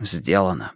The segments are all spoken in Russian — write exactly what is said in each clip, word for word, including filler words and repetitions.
сделано.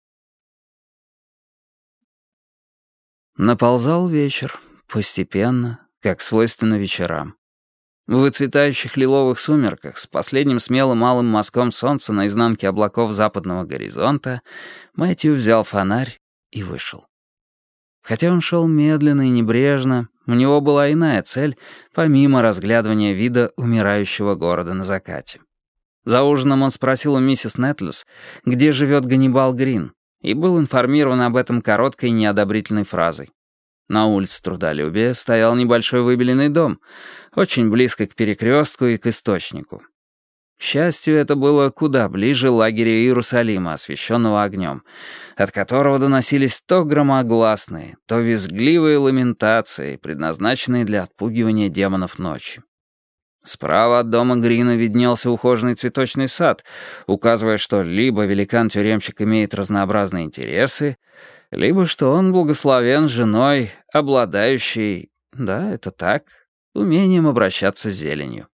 Наползал вечер, постепенно, как свойственно вечерам. В выцветающих лиловых сумерках с последним смелым малым мазком солнца на изнанке облаков западного горизонта Мэтью взял фонарь и вышел. Хотя он шел медленно и небрежно, у него была иная цель, помимо разглядывания вида умирающего города на закате. За ужином он спросил у миссис Нетлес, где живет Ганнибал Грин, и был информирован об этом короткой неодобрительной фразой. На улице Трудолюбия стоял небольшой выбеленный дом, очень близко к перекрестку и к источнику. К счастью, это было куда ближе лагеря Иерусалима, освещенного огнем, от которого доносились то громогласные, то визгливые ламентации, предназначенные для отпугивания демонов ночи. Справа от дома Грина виднелся ухоженный цветочный сад, указывая, что либо великан-тюремщик имеет разнообразные интересы, либо что он благословен женой, обладающей, да, это так, умением обращаться с зеленью.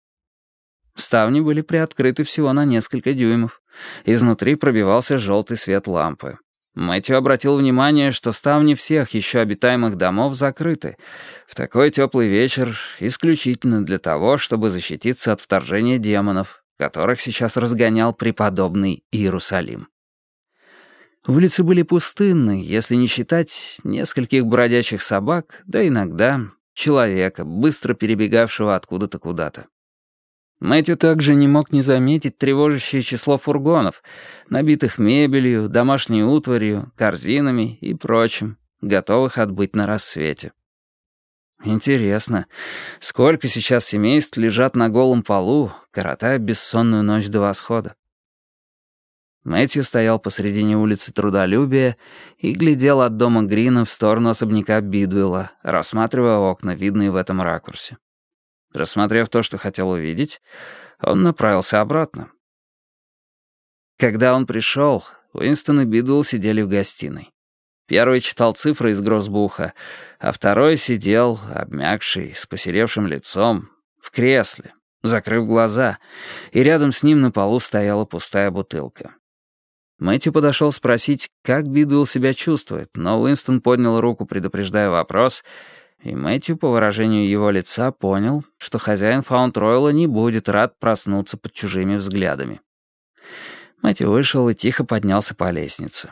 Ставни были приоткрыты всего на несколько дюймов. Изнутри пробивался желтый свет лампы. Мэтью обратил внимание, что ставни всех еще обитаемых домов закрыты. В такой теплый вечер исключительно для того, чтобы защититься от вторжения демонов, которых сейчас разгонял преподобный Иерусалим. Улицы были пустынны, если не считать нескольких бродячих собак, да иногда человека, быстро перебегавшего откуда-то куда-то. Мэтью также не мог не заметить тревожащее число фургонов, набитых мебелью, домашней утварью, корзинами и прочим, готовых отбыть на рассвете. Интересно, сколько сейчас семейств лежат на голом полу, коротая бессонную ночь до восхода? Мэтью стоял посредине улицы Трудолюбия и глядел от дома Грина в сторону особняка Бидуэлла, рассматривая окна, видные в этом ракурсе. Рассмотрев то, что хотел увидеть, он направился обратно. Когда он пришел, Уинстон и Бидуэлл сидели в гостиной. Первый читал цифры из гроссбуха, а второй сидел, обмякший, с посеревшим лицом, в кресле, закрыв глаза, и рядом с ним на полу стояла пустая бутылка. Мэтью подошел спросить, как Бидуэлл себя чувствует, но Уинстон поднял руку, предупреждая вопрос, и Мэтью, по выражению его лица, понял, что хозяин Фаунд-Ройла не будет рад проснуться под чужими взглядами. Мэтью вышел и тихо поднялся по лестнице.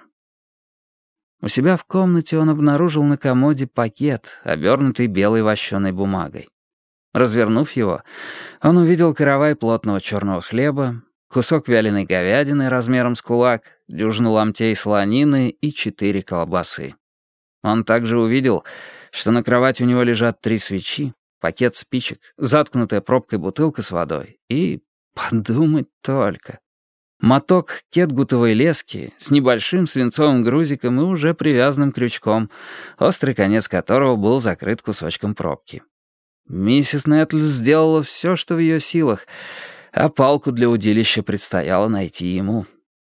У себя в комнате он обнаружил на комоде пакет, обернутый белой вощеной бумагой. Развернув его, он увидел каравай плотного черного хлеба, кусок вяленой говядины размером с кулак, дюжину ломтей солонины и четыре колбасы. Он также увидел, что на кровати у него лежат три свечи, пакет спичек, заткнутая пробкой бутылка с водой и, подумать только, моток кетгутовой лески с небольшим свинцовым грузиком и уже привязанным крючком, острый конец которого был закрыт кусочком пробки. Миссис Нетлс сделала все, что в ее силах, а палку для удилища предстояло найти ему.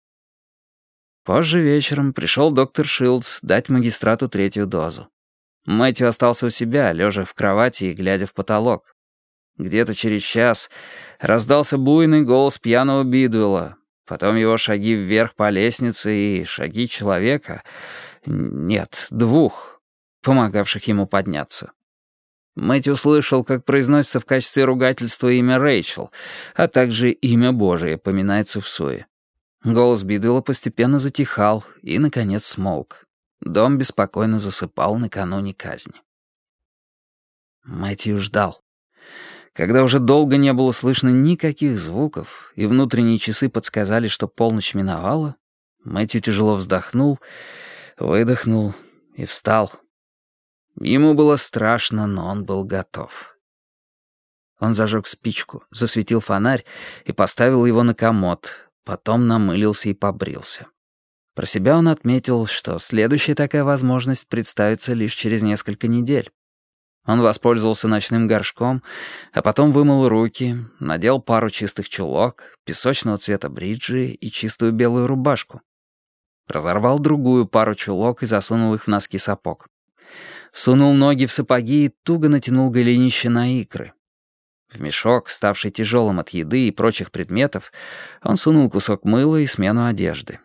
Позже вечером пришел доктор Шилдс дать магистрату третью дозу. Мэтью остался у себя, лежа в кровати и глядя в потолок. Где-то через час раздался буйный голос пьяного Бидуэлла, потом его шаги вверх по лестнице и шаги человека, нет, двух, помогавших ему подняться. Мэтью слышал, как произносится в качестве ругательства имя Рэйчел, а также имя Божие поминается в суе. Голос Бидуэлла постепенно затихал и, наконец, смолк. Дом беспокойно засыпал накануне казни. Мэтью ждал. Когда уже долго не было слышно никаких звуков, и внутренние часы подсказали, что полночь миновала, Мэтью тяжело вздохнул, выдохнул и встал. Ему было страшно, но он был готов. Он зажег спичку, засветил фонарь и поставил его на комод, потом намылился и побрился. Про себя он отметил, что следующая такая возможность представится лишь через несколько недель. Он воспользовался ночным горшком, а потом вымыл руки, надел пару чистых чулок, песочного цвета бриджи и чистую белую рубашку. Разорвал другую пару чулок и засунул их в носки сапог. Всунул ноги в сапоги и туго натянул голенище на икры. В мешок, ставший тяжелым от еды и прочих предметов, он сунул кусок мыла и смену одежды.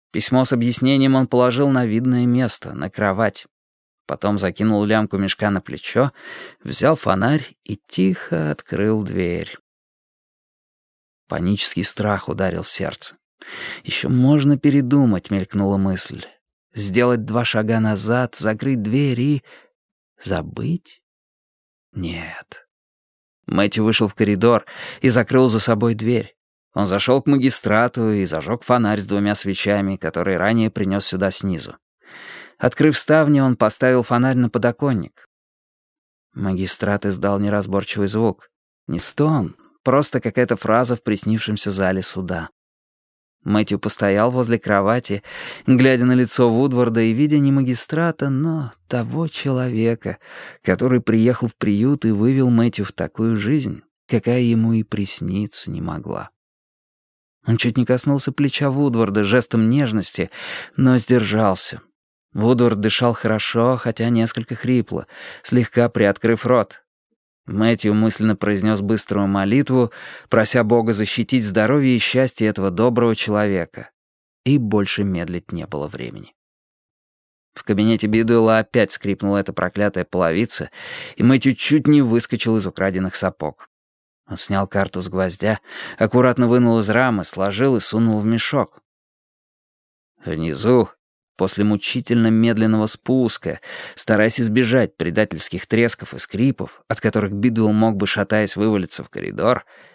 Письмо с объяснением он положил на видное место, на кровать. Потом закинул лямку мешка на плечо, взял фонарь и тихо открыл дверь. Панический страх ударил в сердце. «Еще можно передумать», — мелькнула мысль. «Сделать два шага назад, закрыть дверь и... забыть? Нет». Мэтью вышел в коридор и закрыл за собой дверь. Он зашел к магистрату и зажег фонарь с двумя свечами, которые ранее принес сюда снизу. Открыв ставни, он поставил фонарь на подоконник. Магистрат издал неразборчивый звук. Не стон, просто какая-то фраза в приснившемся зале суда. Мэтью постоял возле кровати, глядя на лицо Вудварда и видя не магистрата, но того человека, который приехал в приют и вывел Мэтью в такую жизнь, какая ему и присниться не могла. Он чуть не коснулся плеча Вудварда жестом нежности, но сдержался. Вудвард дышал хорошо, хотя несколько хрипло, слегка приоткрыв рот. Мэтью мысленно произнес быструю молитву, прося Бога защитить здоровье и счастье этого доброго человека. И больше медлить не было времени. В кабинете Бидуэлла опять скрипнула эта проклятая половица, и Мэтью чуть не выскочил из украденных сапог. Он снял карту с гвоздя, аккуратно вынул из рамы, сложил и сунул в мешок. Внизу, после мучительно медленного спуска, стараясь избежать предательских тресков и скрипов, от которых Бидуэлл мог бы, шатаясь, вывалиться в коридор,